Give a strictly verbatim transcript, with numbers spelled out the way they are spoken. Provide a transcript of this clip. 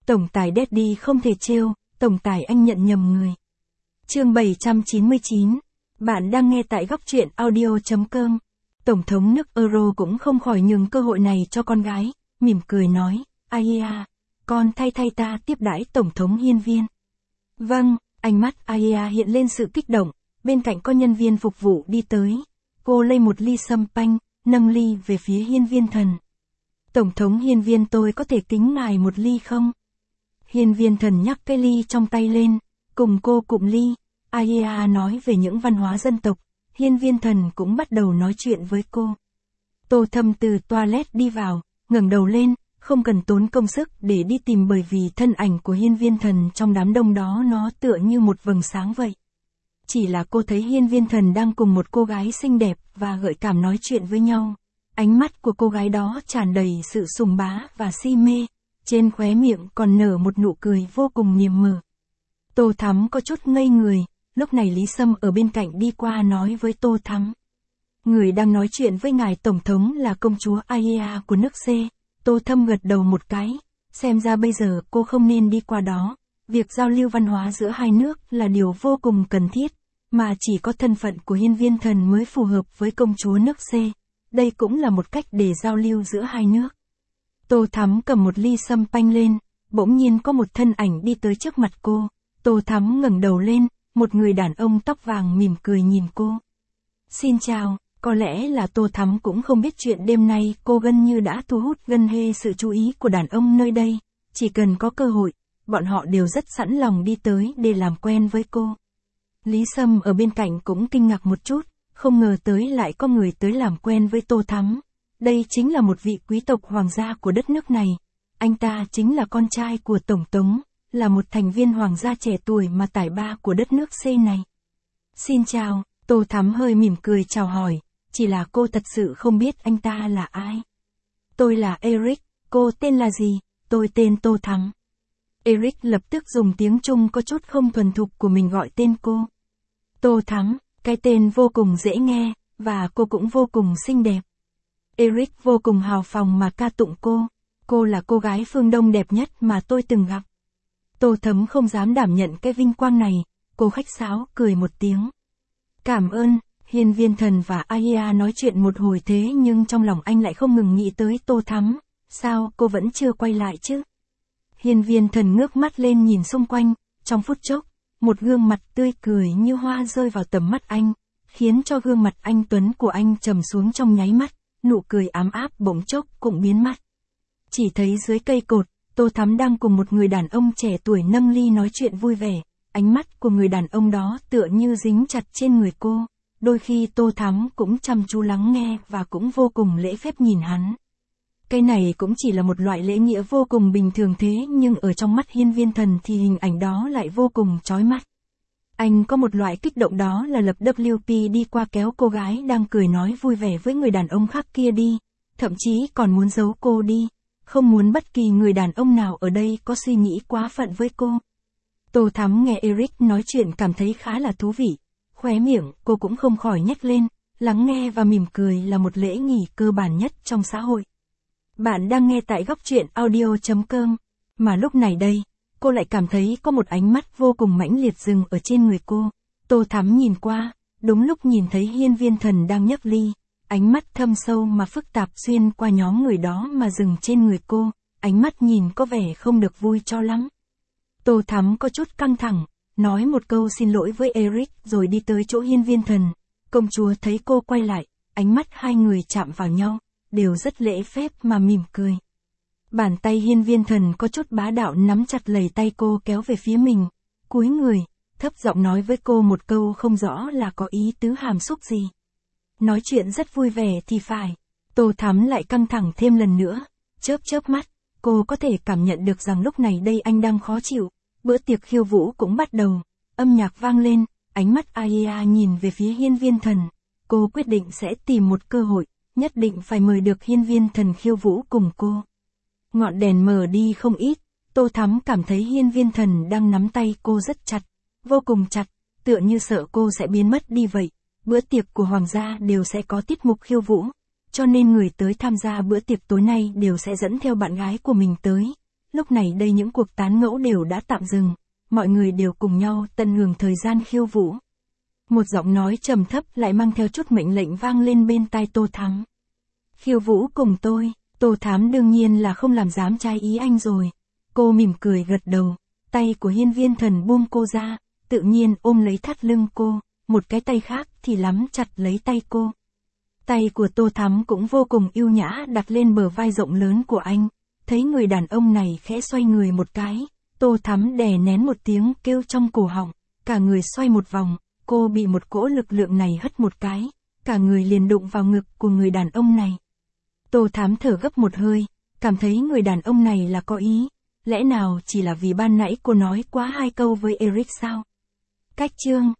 Tổng tài Daddy không thể trêu, tổng tài anh nhận nhầm người. Chương bảy trăm chín mươi chín. Bạn đang nghe tại góc truyện audio chấm com. Tổng thống nước Euro cũng không khỏi nhường cơ hội này cho con gái, mỉm cười nói, Aya, con thay thay ta tiếp đãi tổng thống hiên viên. Vâng, ánh mắt Aya hiện lên sự kích động, bên cạnh có nhân viên phục vụ đi tới. Cô lấy một ly sâm panh, nâng ly về phía hiên viên thần. Tổng thống hiên viên, tôi có thể kính ngài một ly không? Hiên viên thần nhắc cái ly trong tay lên, cùng cô cụm ly. Aya nói về những văn hóa dân tộc, hiên viên thần cũng bắt đầu nói chuyện với cô. Tô Thâm từ toilet đi vào, ngẩng đầu lên, không cần tốn công sức để đi tìm bởi vì thân ảnh của hiên viên thần trong đám đông đó nó tựa như một vầng sáng vậy. Chỉ là cô thấy hiên viên thần đang cùng một cô gái xinh đẹp và gợi cảm nói chuyện với nhau. Ánh mắt của cô gái đó tràn đầy sự sùng bá và si mê, trên khóe miệng còn nở một nụ cười vô cùng niềm nở. Tô Thắm có chút ngây người, lúc này Lý Sâm ở bên cạnh đi qua nói với Tô Thắm. Người đang nói chuyện với ngài tổng thống là công chúa Aya của nước C. Tô Thâm gật đầu một cái, xem ra bây giờ cô không nên đi qua đó. Việc giao lưu văn hóa giữa hai nước là điều vô cùng cần thiết, mà chỉ có thân phận của hiên viên thần mới phù hợp với công chúa nước C. Đây cũng là một cách để giao lưu giữa hai nước. Tô Thắm cầm một ly sâm panh lên, bỗng nhiên có một thân ảnh đi tới trước mặt cô. Tô Thắm ngẩng đầu lên, một người đàn ông tóc vàng mỉm cười nhìn cô. Xin chào, có lẽ là Tô Thắm cũng không biết chuyện đêm nay cô gần như đã thu hút gần hê sự chú ý của đàn ông nơi đây. Chỉ cần có cơ hội, bọn họ đều rất sẵn lòng đi tới để làm quen với cô. Lý Sâm ở bên cạnh cũng kinh ngạc một chút, không ngờ tới lại có người tới làm quen với Tô Thắm. Đây chính là một vị quý tộc hoàng gia của đất nước này. Anh ta chính là con trai của Tổng thống, là một thành viên hoàng gia trẻ tuổi mà tài ba của đất nước C này. Xin chào, Tô Thắm hơi mỉm cười chào hỏi, chỉ là cô thật sự không biết anh ta là ai. Tôi là Eric, cô tên là gì? Tôi tên Tô Thắm. Eric lập tức dùng tiếng Trung có chút không thuần thục của mình gọi tên cô. Tô Thắm, cái tên vô cùng dễ nghe, và cô cũng vô cùng xinh đẹp. Eric vô cùng hào phóng mà ca tụng cô. Cô là cô gái phương Đông đẹp nhất mà tôi từng gặp. Tô Thắm không dám đảm nhận cái vinh quang này, cô khách sáo cười một tiếng. Cảm ơn, hiên viên thần và Aya nói chuyện một hồi thế nhưng trong lòng anh lại không ngừng nghĩ tới Tô Thắm. Sao cô vẫn chưa quay lại chứ? Hiên viên thần ngước mắt lên nhìn xung quanh, trong phút chốc, một gương mặt tươi cười như hoa rơi vào tầm mắt anh, khiến cho gương mặt anh tuấn của anh trầm xuống trong nháy mắt, nụ cười ám áp bỗng chốc cũng biến mất. Chỉ thấy dưới cây cột, Tô Thắm đang cùng một người đàn ông trẻ tuổi nâng ly nói chuyện vui vẻ, ánh mắt của người đàn ông đó tựa như dính chặt trên người cô, đôi khi Tô Thắm cũng chăm chú lắng nghe và cũng vô cùng lễ phép nhìn hắn. Cái này cũng chỉ là một loại lễ nghĩa vô cùng bình thường thế nhưng ở trong mắt hiên viên thần thì hình ảnh đó lại vô cùng chói mắt. Anh có một loại kích động đó là lập W P đi qua kéo cô gái đang cười nói vui vẻ với người đàn ông khác kia đi, thậm chí còn muốn giấu cô đi, không muốn bất kỳ người đàn ông nào ở đây có suy nghĩ quá phận với cô. Tô Thắm nghe Eric nói chuyện cảm thấy khá là thú vị, khóe miệng cô cũng không khỏi nhếch lên, lắng nghe và mỉm cười là một lễ nghi cơ bản nhất trong xã hội. Bạn đang nghe tại góc truyện audio chấm com, mà lúc này đây, cô lại cảm thấy có một ánh mắt vô cùng mãnh liệt dừng ở trên người cô. Tô Thắm nhìn qua, đúng lúc nhìn thấy hiên viên thần đang nhấc ly, ánh mắt thâm sâu mà phức tạp xuyên qua nhóm người đó mà dừng trên người cô, ánh mắt nhìn có vẻ không được vui cho lắm. Tô Thắm có chút căng thẳng, nói một câu xin lỗi với Eric rồi đi tới chỗ hiên viên thần. Công chúa thấy cô quay lại, ánh mắt hai người chạm vào nhau, đều rất lễ phép mà mỉm cười. Bàn tay hiên viên thần có chút bá đạo nắm chặt lấy tay cô kéo về phía mình, cúi người, thấp giọng nói với cô một câu không rõ là có ý tứ hàm xúc gì. Nói chuyện rất vui vẻ thì phải. Tô Thắm lại căng thẳng thêm lần nữa, chớp chớp mắt, cô có thể cảm nhận được rằng lúc này đây anh đang khó chịu. Bữa tiệc khiêu vũ cũng bắt đầu, âm nhạc vang lên, ánh mắt Aya nhìn về phía hiên viên thần. Cô quyết định sẽ tìm một cơ hội, nhất định phải mời được hiên viên thần khiêu vũ cùng cô. Ngọn đèn mờ đi không ít, Tô Thắm cảm thấy hiên viên thần đang nắm tay cô rất chặt, vô cùng chặt, tựa như sợ cô sẽ biến mất đi vậy. Bữa tiệc của hoàng gia đều sẽ có tiết mục khiêu vũ, cho nên người tới tham gia bữa tiệc tối nay đều sẽ dẫn theo bạn gái của mình tới. lúc này đây những cuộc tán ngẫu đều đã tạm dừng, mọi người đều cùng nhau tận hưởng thời gian khiêu vũ. Một giọng nói trầm thấp lại mang theo chút mệnh lệnh vang lên bên tai Tô Thắm. Khiêu vũ cùng tôi, Tô Thắm đương nhiên là không làm dám trái ý anh rồi. Cô mỉm cười gật đầu, tay của Hiên Viên Thần buông cô ra, tự nhiên ôm lấy thắt lưng cô, một cái tay khác thì nắm chặt lấy tay cô. Tay của Tô Thắm cũng vô cùng yêu nhã đặt lên bờ vai rộng lớn của anh, thấy người đàn ông này khẽ xoay người một cái, Tô Thắm đè nén một tiếng kêu trong cổ họng, cả người xoay một vòng, cô bị một cỗ lực lượng này hất một cái, cả người liền đụng vào ngực của người đàn ông này. Tô Thắm thở gấp một hơi, cảm thấy người đàn ông này là có ý, lẽ nào chỉ là vì ban nãy cô nói quá hai câu với Eric sao? Cách chương